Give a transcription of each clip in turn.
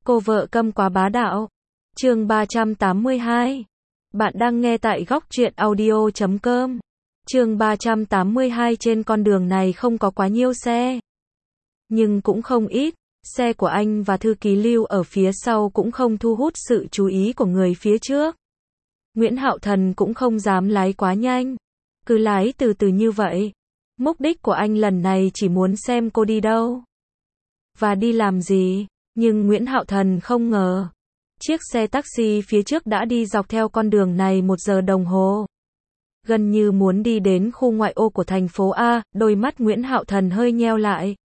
Cô vợ câm quá bá đạo. Chương 382. Bạn đang nghe tại góc truyện audio.com. Chương 382. Trên con đường này không có quá nhiều xe, nhưng cũng không ít. Xe của anh và thư ký Lưu ở phía sau cũng không thu hút sự chú ý của người phía trước. Nguyễn Hạo Thần cũng không dám lái quá nhanh, cứ lái từ từ như vậy. Mục đích của anh lần này chỉ muốn xem cô đi đâu và đi làm gì. Nhưng Nguyễn Hạo Thần không ngờ, chiếc xe taxi phía trước đã đi dọc theo con đường này 1 giờ đồng hồ. Gần như muốn đi đến khu ngoại ô của thành phố A, đôi mắt Nguyễn Hạo Thần hơi nheo lại.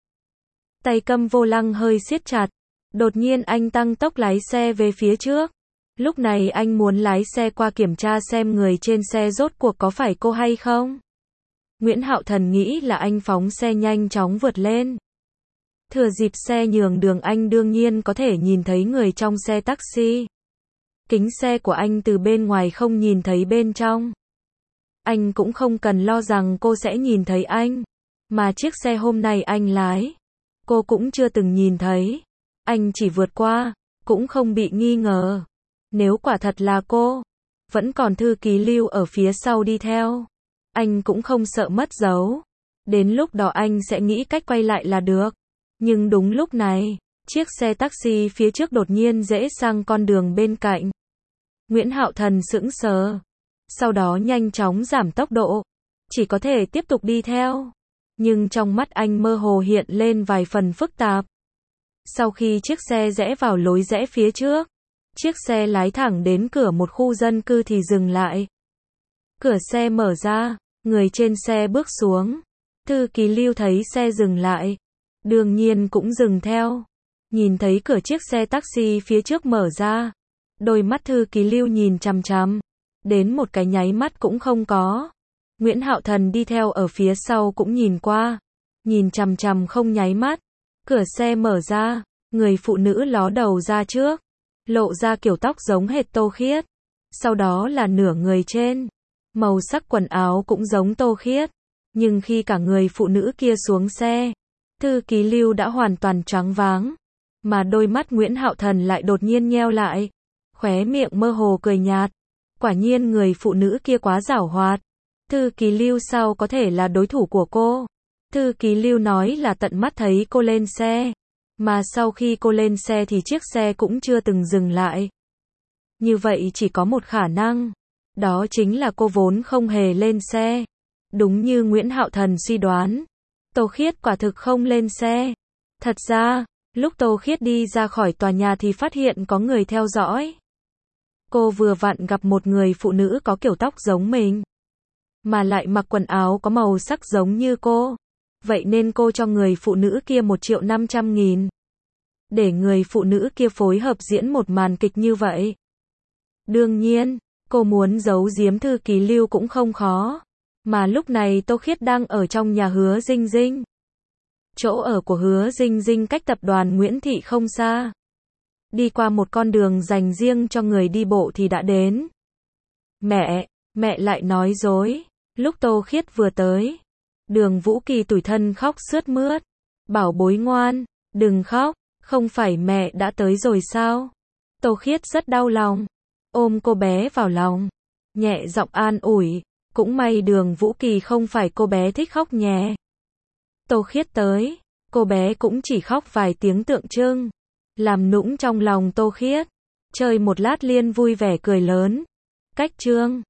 Tay cầm vô lăng hơi siết chặt. Đột nhiên anh tăng tốc lái xe về phía trước. Lúc này anh muốn lái xe qua kiểm tra xem người trên xe rốt cuộc có phải cô hay không. Nguyễn Hạo Thần nghĩ là anh phóng xe nhanh chóng vượt lên. Thừa dịp xe nhường đường anh đương nhiên có thể nhìn thấy người trong xe taxi. Kính xe của anh từ bên ngoài không nhìn thấy bên trong. Anh cũng không cần lo rằng cô sẽ nhìn thấy anh. Mà chiếc xe hôm nay anh lái, cô cũng chưa từng nhìn thấy. Anh chỉ vượt qua, cũng không bị nghi ngờ. Nếu quả thật là cô, vẫn còn thư ký Lưu ở phía sau đi theo, anh cũng không sợ mất dấu. Đến lúc đó anh sẽ nghĩ cách quay lại là được. Nhưng đúng lúc này, chiếc xe taxi phía trước đột nhiên rẽ sang con đường bên cạnh. Nguyễn Hạo Thần sững sờ, sau đó nhanh chóng giảm tốc độ, chỉ có thể tiếp tục đi theo. Nhưng trong mắt anh mơ hồ hiện lên vài phần phức tạp. Sau khi chiếc xe rẽ vào lối rẽ phía trước, chiếc xe lái thẳng đến cửa một khu dân cư thì dừng lại. Cửa xe mở ra, người trên xe bước xuống. Thư ký Lưu thấy xe dừng lại, đương nhiên cũng dừng theo. Nhìn thấy cửa chiếc xe taxi phía trước mở ra, đôi mắt thư ký Lưu nhìn chằm chằm, đến một cái nháy mắt cũng không có. Nguyễn Hạo Thần đi theo ở phía sau cũng nhìn qua, nhìn chằm chằm không nháy mắt. Cửa xe mở ra, người phụ nữ ló đầu ra trước, lộ ra kiểu tóc giống hệt Tô Khiết. Sau đó là nửa người trên, màu sắc quần áo cũng giống Tô Khiết. Nhưng khi cả người phụ nữ kia xuống xe, thư ký Lưu đã hoàn toàn choáng váng. Mà đôi mắt Nguyễn Hạo Thần lại đột nhiên nheo lại, khóe miệng mơ hồ cười nhạt. Quả nhiên người phụ nữ kia quá giảo hoạt. Thư ký Lưu sao có thể là đối thủ của cô? Thư ký Lưu nói là tận mắt thấy cô lên xe, mà sau khi cô lên xe thì chiếc xe cũng chưa từng dừng lại. Như vậy chỉ có một khả năng, đó chính là cô vốn không hề lên xe. Đúng như Nguyễn Hạo Thần suy đoán, Tô Khiết quả thực không lên xe. Thật ra, lúc Tô Khiết đi ra khỏi tòa nhà thì phát hiện có người theo dõi. Cô vừa vặn gặp một người phụ nữ có kiểu tóc giống mình, mà lại mặc quần áo có màu sắc giống như cô. Vậy nên cô cho người phụ nữ kia 1.500.000. Để người phụ nữ kia phối hợp diễn một màn kịch như vậy. Đương nhiên, cô muốn giấu giếm thư ký Lưu cũng không khó. Mà lúc này Tô Khiết đang ở trong nhà Hứa Dinh Dinh. Chỗ ở của Hứa Dinh Dinh cách tập đoàn Nguyễn Thị không xa. Đi qua một con đường dành riêng cho người đi bộ thì đã đến. Mẹ lại nói dối. Lúc Tô Khiết vừa tới, Đường Vũ Kỳ tủi thân khóc sướt mướt. Bảo bối ngoan, đừng khóc, không phải mẹ đã tới rồi sao? Tô Khiết rất đau lòng, ôm cô bé vào lòng, nhẹ giọng an ủi. Cũng may Đường Vũ Kỳ không phải cô bé thích khóc nhè. Tô Khiết tới, cô bé cũng chỉ khóc vài tiếng tượng trưng, làm nũng trong lòng Tô Khiết. Chơi một lát liên vui vẻ cười lớn. Cách trương,